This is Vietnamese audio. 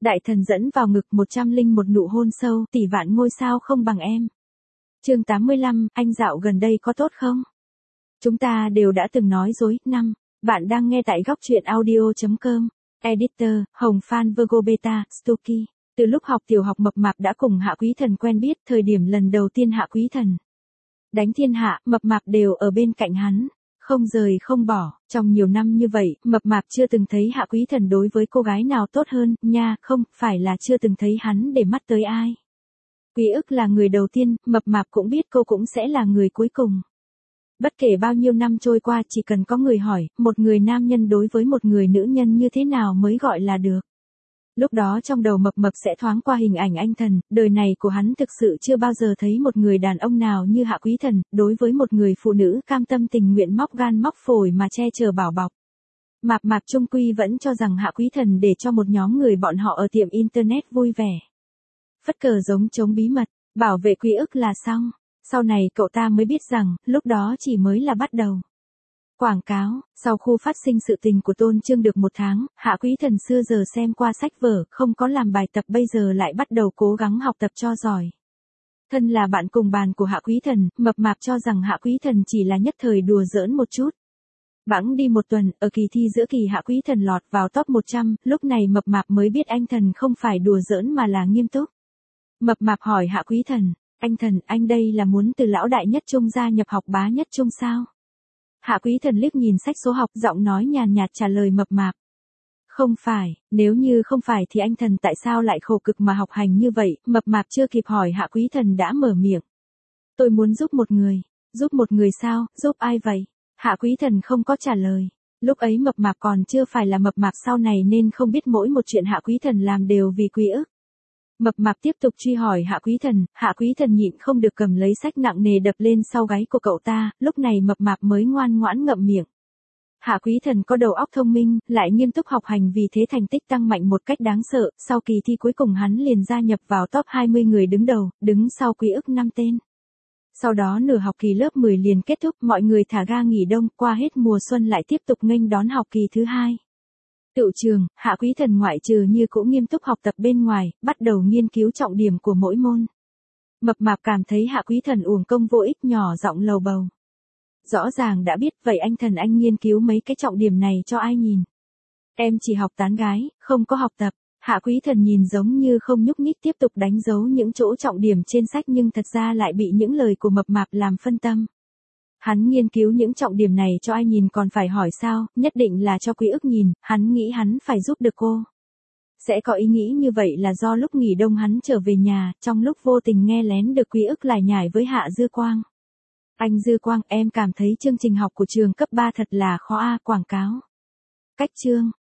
Đại thần dẫn vào ngực 101 nụ hôn sâu, tỷ vạn ngôi sao không bằng em. Chương 85, anh dạo gần đây có tốt không? Chúng ta đều đã từng nói dối. 5. Bạn đang nghe tại góc truyện audio.com. Editor, Hồng Phan Virgo Beta, Stucky. Từ lúc học tiểu học Mập Mạp đã cùng Hạ Quý Thần quen biết, thời điểm lần đầu tiên Hạ Quý Thần đánh thiên hạ, Mập Mạp đều ở bên cạnh hắn, không rời không bỏ. Trong nhiều năm như vậy, Mập Mạp chưa từng thấy Hạ Quý Thần đối với cô gái nào tốt hơn, nha, không phải là chưa từng thấy hắn để mắt tới ai. Quý ức là người đầu tiên, Mập Mạp cũng biết cô cũng sẽ là người cuối cùng. Bất kể bao nhiêu năm trôi qua, chỉ cần có người hỏi, một người nam nhân đối với một người nữ nhân như thế nào mới gọi là được. Lúc đó trong đầu Mập Mập sẽ thoáng qua hình ảnh anh Thần, đời này của hắn thực sự chưa bao giờ thấy một người đàn ông nào như Hạ Quý Thần, đối với một người phụ nữ cam tâm tình nguyện móc gan móc phổi mà che chở bảo bọc. Mạp Mạp trung quy vẫn cho rằng Hạ Quý Thần để cho một nhóm người bọn họ ở tiệm internet vui vẻ. Phất cờ giống chống bí mật, bảo vệ quý ức là xong. Sau này cậu ta mới biết rằng, lúc đó chỉ mới là bắt đầu. Quảng cáo, sau khu phát sinh sự tình của Tôn Trương được 1 tháng, Hạ Quý Thần xưa giờ xem qua sách vở, không có làm bài tập bây giờ lại bắt đầu cố gắng học tập cho giỏi. Thân là bạn cùng bàn của Hạ Quý Thần, Mập Mạp cho rằng Hạ Quý Thần chỉ là nhất thời đùa giỡn một chút. Bẵng đi 1 tuần, ở kỳ thi giữa kỳ Hạ Quý Thần lọt vào top 100, lúc này Mập Mạp mới biết anh Thần không phải đùa giỡn mà là nghiêm túc. Mập Mạp hỏi Hạ Quý Thần, anh Thần, anh đây là muốn từ lão đại nhất trung gia nhập học bá nhất trung sao? Hạ Quý Thần liếc nhìn sách số học, giọng nói nhàn nhạt trả lời Mập Mạp. Không phải, nếu như không phải thì anh Thần tại sao lại khổ cực mà học hành như vậy? Mập Mạp chưa kịp hỏi Hạ Quý Thần đã mở miệng. Tôi muốn giúp một người. Giúp một người sao, giúp ai vậy? Hạ Quý Thần không có trả lời. Lúc ấy Mập Mạp còn chưa phải là Mập Mạp sau này nên không biết mỗi một chuyện Hạ Quý Thần làm đều vì quý ức. Mập Mạp tiếp tục truy hỏi Hạ Quý Thần nhịn không được cầm lấy sách nặng nề đập lên sau gáy của cậu ta, lúc này Mập Mạp mới ngoan ngoãn ngậm miệng. Hạ Quý Thần có đầu óc thông minh, lại nghiêm túc học hành vì thế thành tích tăng mạnh một cách đáng sợ, sau kỳ thi cuối cùng hắn liền gia nhập vào top 20 người đứng đầu, đứng sau quý ức 5 tên. Sau đó nửa học kỳ lớp 10 liền kết thúc, mọi người thả ga nghỉ đông, qua hết mùa xuân lại tiếp tục nghênh đón học kỳ thứ 2. Tựu trường, Hạ Quý Thần ngoại trừ như cũng nghiêm túc học tập bên ngoài, bắt đầu nghiên cứu trọng điểm của mỗi môn. Mập Mạp cảm thấy Hạ Quý Thần uổng công vô ích, nhỏ giọng lầu bầu. Rõ ràng đã biết, vậy anh Thần anh nghiên cứu mấy cái trọng điểm này cho ai nhìn? Em chỉ học tán gái, không có học tập. Hạ Quý Thần nhìn giống như không nhúc nhích tiếp tục đánh dấu những chỗ trọng điểm trên sách nhưng thật ra lại bị những lời của Mập Mạp làm phân tâm. Hắn nghiên cứu những trọng điểm này cho ai nhìn còn phải hỏi sao, nhất định là cho quý ức nhìn, hắn nghĩ hắn phải giúp được cô. Sẽ có ý nghĩ như vậy là do lúc nghỉ đông hắn trở về nhà, trong lúc vô tình nghe lén được quý ức lải nhải với Hạ Dư Quang. Anh Dư Quang, em cảm thấy chương trình học của trường cấp 3 thật là khó a, quảng cáo. Cách chương,